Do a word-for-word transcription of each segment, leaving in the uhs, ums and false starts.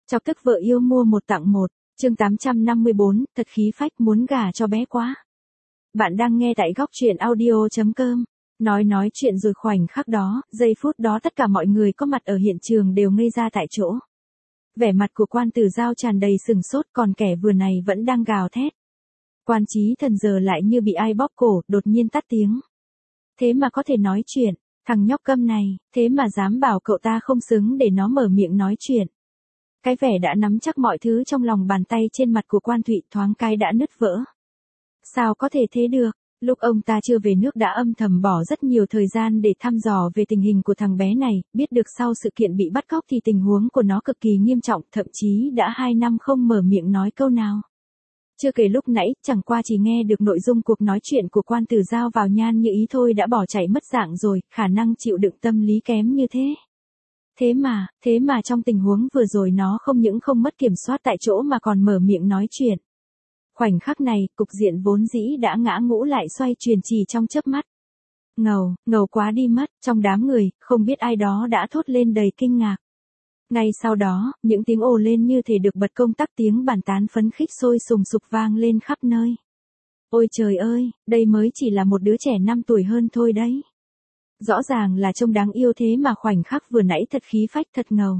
Chọc tức vợ yêu mua một tặng một, chương tám trăm năm mươi bốn, thật khí phách muốn gả cho bé quá. Bạn đang nghe tại góc truyện audio chấm com. Nói nói chuyện rồi khoảnh khắc đó, giây phút đó tất cả mọi người có mặt ở hiện trường đều ngây ra tại chỗ. Vẻ mặt của Quan Tử Giao tràn đầy sừng sốt, còn kẻ vừa này vẫn đang gào thét. Quan Chí Thần giờ lại như bị ai bóp cổ, đột nhiên tắt tiếng. Thế mà có thể nói chuyện, thằng nhóc câm này, thế mà dám bảo cậu ta không xứng để nó mở miệng nói chuyện. Cái vẻ đã nắm chắc mọi thứ trong lòng bàn tay trên mặt của Quan Thụy thoáng cái đã nứt vỡ. Sao có thể thế được? Lúc ông ta chưa về nước đã âm thầm bỏ rất nhiều thời gian để thăm dò về tình hình của thằng bé này, biết được sau sự kiện bị bắt cóc thì tình huống của nó cực kỳ nghiêm trọng, thậm chí đã hai năm không mở miệng nói câu nào. Chưa kể lúc nãy, chẳng qua chỉ nghe được nội dung cuộc nói chuyện của Quan Tử Giao vào nhan như ý thôi đã bỏ chạy mất dạng rồi, khả năng chịu đựng tâm lý kém như thế. Thế mà, thế mà trong tình huống vừa rồi nó không những không mất kiểm soát tại chỗ mà còn mở miệng nói chuyện. Khoảnh khắc này, cục diện vốn dĩ đã ngã ngũ lại xoay chuyển chỉ trong chớp mắt. Ngầu, ngầu quá đi mất, trong đám người, không biết ai đó đã thốt lên đầy kinh ngạc. Ngay sau đó, những tiếng ồ lên như thể được bật công tắc, tiếng bàn tán phấn khích sôi sùng sục vang lên khắp nơi. Ôi trời ơi, đây mới chỉ là một đứa trẻ năm tuổi hơn thôi đấy. Rõ ràng là trông đáng yêu thế mà khoảnh khắc vừa nãy thật khí phách thật ngầu.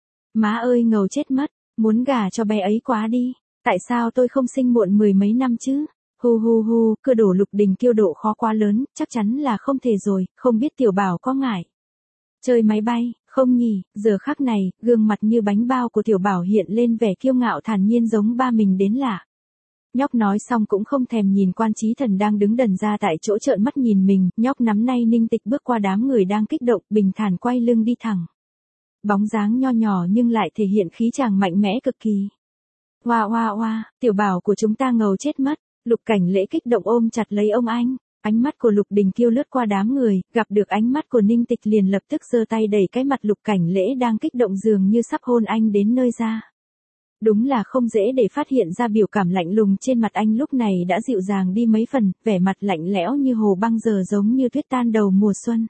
Má ơi ngầu chết mất, muốn gả cho bé ấy quá đi, tại sao tôi không sinh muộn mười mấy năm chứ? Hu hu hu, cơ đổ Lục Đình Kiêu độ khó quá lớn, chắc chắn là không thể rồi, không biết tiểu bảo có ngại. Chơi máy bay, không nhỉ, giờ khắc này, gương mặt như bánh bao của tiểu bảo hiện lên vẻ kiêu ngạo thản nhiên giống ba mình đến lạ. Nhóc nói xong cũng không thèm nhìn Quan Chí Thần đang đứng đần ra tại chỗ trợn mắt nhìn mình, nhóc nắm nay ninh tịch bước qua đám người đang kích động, bình thản quay lưng đi thẳng. Bóng dáng nho nhỏ nhưng lại thể hiện khí chàng mạnh mẽ cực kỳ. Oa oa oa, tiểu bảo của chúng ta ngầu chết mất, Lục Cảnh Lễ kích động ôm chặt lấy ông anh. Ánh mắt của Lục Đình Kiêu lướt qua đám người, gặp được ánh mắt của Ninh Tịch liền lập tức giơ tay đẩy cái mặt Lục Cảnh Lễ đang kích động dường như sắp hôn anh đến nơi ra. Đúng là không dễ để phát hiện ra biểu cảm lạnh lùng trên mặt anh lúc này đã dịu dàng đi mấy phần, vẻ mặt lạnh lẽo như hồ băng giờ giống như tuyết tan đầu mùa xuân.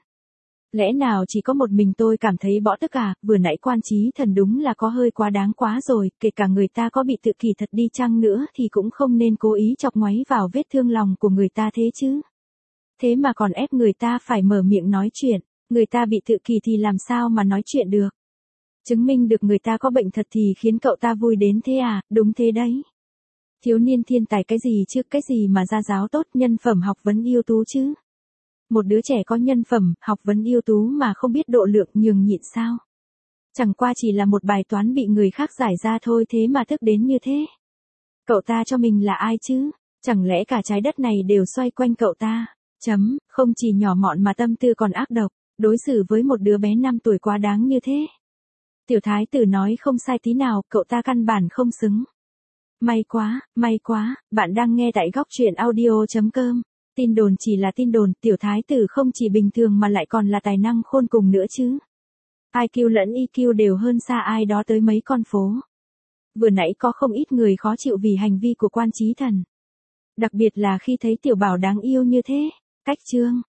Lẽ nào chỉ có một mình tôi cảm thấy bỏ tức à, vừa nãy Quan Chí Thần đúng là có hơi quá đáng quá rồi, kể cả người ta có bị tự kỷ thật đi chăng nữa thì cũng không nên cố ý chọc ngoáy vào vết thương lòng của người ta thế chứ. Thế mà còn ép người ta phải mở miệng nói chuyện, người ta bị tự kỷ thì làm sao mà nói chuyện được. Chứng minh được người ta có bệnh thật thì khiến cậu ta vui đến thế à, đúng thế đấy. Thiếu niên thiên tài cái gì chứ, cái gì mà gia giáo tốt, nhân phẩm học vấn ưu tú chứ. Một đứa trẻ có nhân phẩm, học vấn ưu tú mà không biết độ lượng nhường nhịn sao. Chẳng qua chỉ là một bài toán bị người khác giải ra thôi thế mà thức đến như thế. Cậu ta cho mình là ai chứ, chẳng lẽ cả trái đất này đều xoay quanh cậu ta. Chấm, không chỉ nhỏ mọn mà tâm tư còn ác độc, đối xử với một đứa bé năm tuổi quá đáng như thế. Tiểu thái tử nói không sai tí nào, cậu ta căn bản không xứng. May quá, may quá, bạn đang nghe tại góc truyện audio chấm com. Tin đồn chỉ là tin đồn, tiểu thái tử không chỉ bình thường mà lại còn là tài năng khôn cùng nữa chứ. i kiu lẫn e kiu đều hơn xa ai đó tới mấy con phố. Vừa nãy có không ít người khó chịu vì hành vi của Quan Chí Thần. Đặc biệt là khi thấy tiểu bảo đáng yêu như thế. Cách chương,